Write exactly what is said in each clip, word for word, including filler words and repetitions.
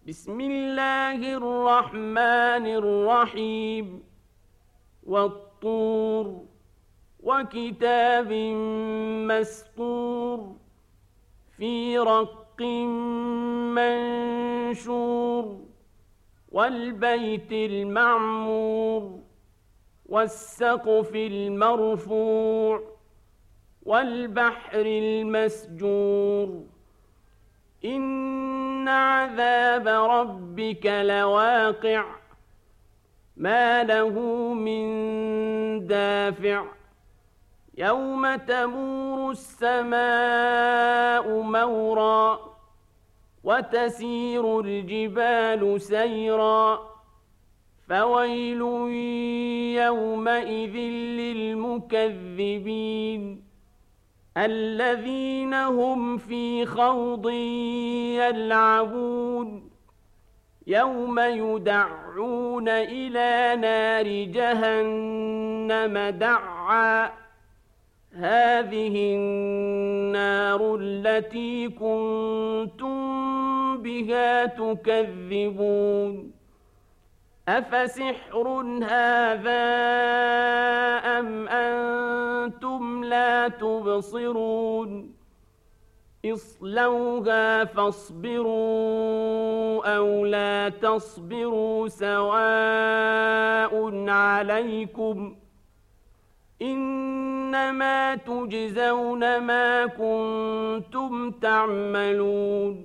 بسم الله الرحمن الرحيم والطور وكتاب مسطور في رق منشور والبيت المعمور والسقف المرفوع والبحر المسجور إن عذاب ربك لواقع ما له من دافع يوم تمور السماء مورا وتسير الجبال سيرا فويل يومئذ للمكذبين الذين هم في خوض يلعبون يوم يدعون إلى نار جهنم دعا هذه النار التي كنتم بها تكذبون أفسحر هذا أم أنتم لا تبصرون اصلوها فاصبروا أو لا تصبروا سواء عليكم إنما تجزون ما كنتم تعملون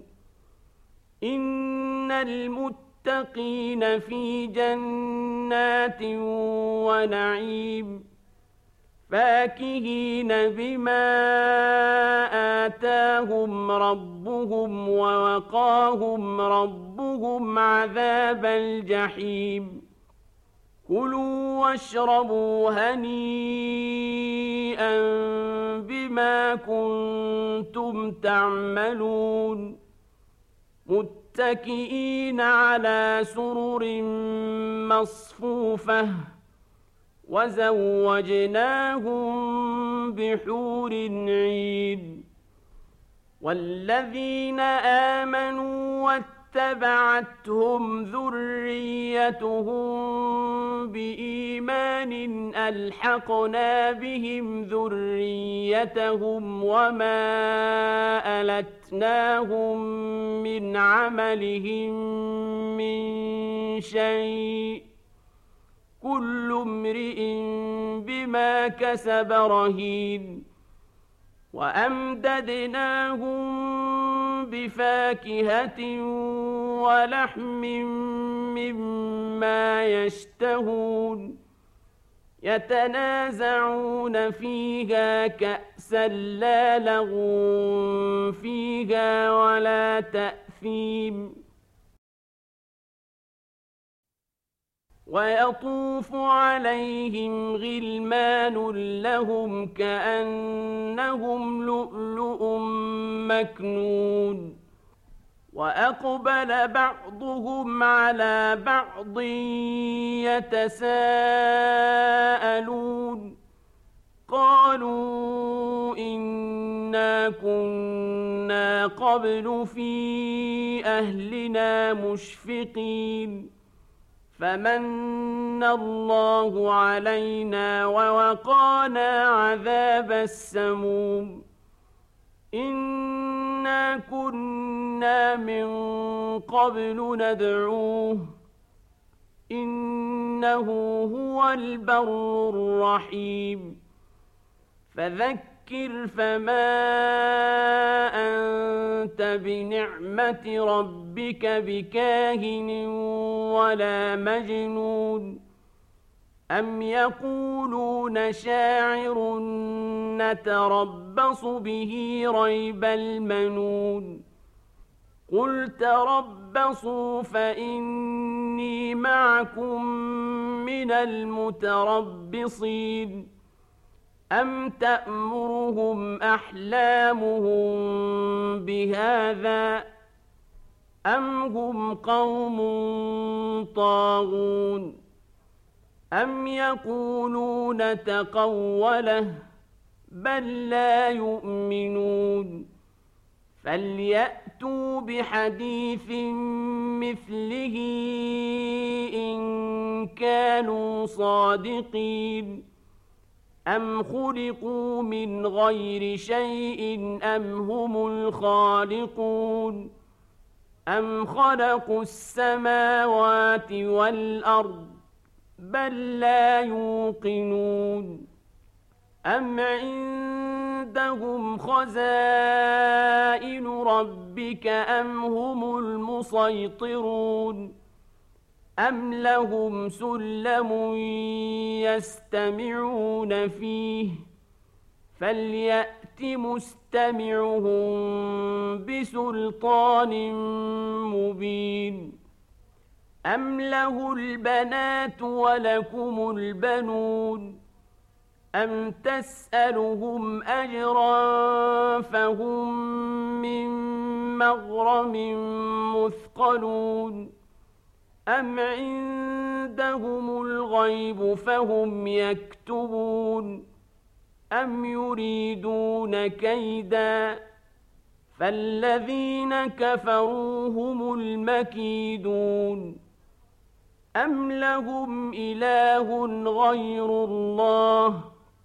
إن المتقين في جنات ونعيم فاكهين بما آتاهم ربهم ووقاهم ربهم عذاب الجحيم كلوا واشربوا هنيئا بما كنتم تعملون متكئين على سرر مصفوفة وزوجناهم بحور عين والذين آمنوا واتبعتهم ذريتهم بإيمان ألحقنا بهم ذريتهم وما ألتناهم من عملهم من شيء كل امرئ بما كسب رهين وأمددناهم بفاكهة ولحم مما يشتهون يتنازعون فيها كأسا لا لغو فيها ولا تأثيم ويطوف عليهم غلمان لهم كأنهم لؤلؤ مكنون وأقبل بعضهم على بعض يتساءلون قالوا إنا كنا قبل في أهلنا مشفقين فمن الله علينا ووقانا عذاب السموم إنا كنا من قبل ندعوه إنه هو البر الرحيم فذكر فما أنت بنعمة ربك بكاهن ولا مجنون أم يقولون شاعر نتربص به ريب المنون قل تربصوا فإني معكم من المتربصين أم تأمرهم أحلامهم بهذا أم هم قوم طاغون أم يقولون تقوله بل لا يؤمنون فليأت فليأتوا بحديث مثله إن كانوا صادقين أم خلقوا من غير شيء أم هم الخالقون أم خلقوا السماوات والأرض بل لا يوقنون أم عندهم خزائن ربك أم هم المسيطرون أم لهم سلم يستمعون فيه فليأت مستمعهم بسلطان مبين أم له البنات ولكم البنون أم تسألهم أجرا فهم من مغرم مثقلون أم عندهم الغيب فهم يكتبون أم يريدون كيدا فالذين كفروا هم المكيدون أم لهم إله غير الله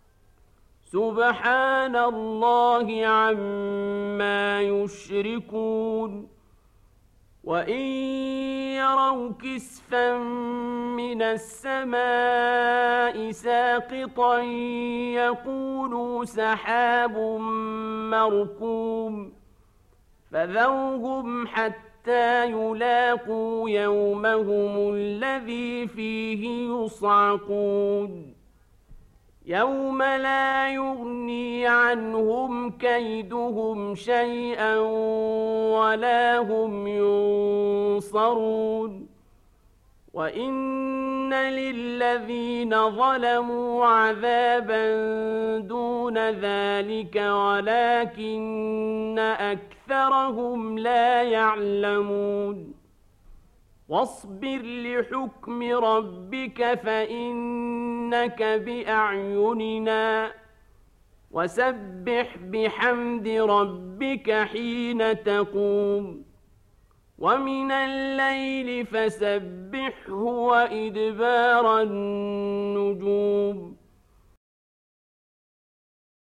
سبحان الله عما يشركون وإن يروا كسفا من السماء ساقطا يقولوا سحاب مركوم فذرهم حتى يلاقوا يومهم الذي فيه يصعقون يوم لا يغني عنهم كيدهم شيئا ولا هم ينصرون وإن للذين ظلموا عذابا دون ذلك ولكن أكثرهم لا يعلمون واصبر لحكم ربك فإنك بأعيننا وسبح بحمد ربك حين تقوم ومن الليل فسبحه وإدبار النجوم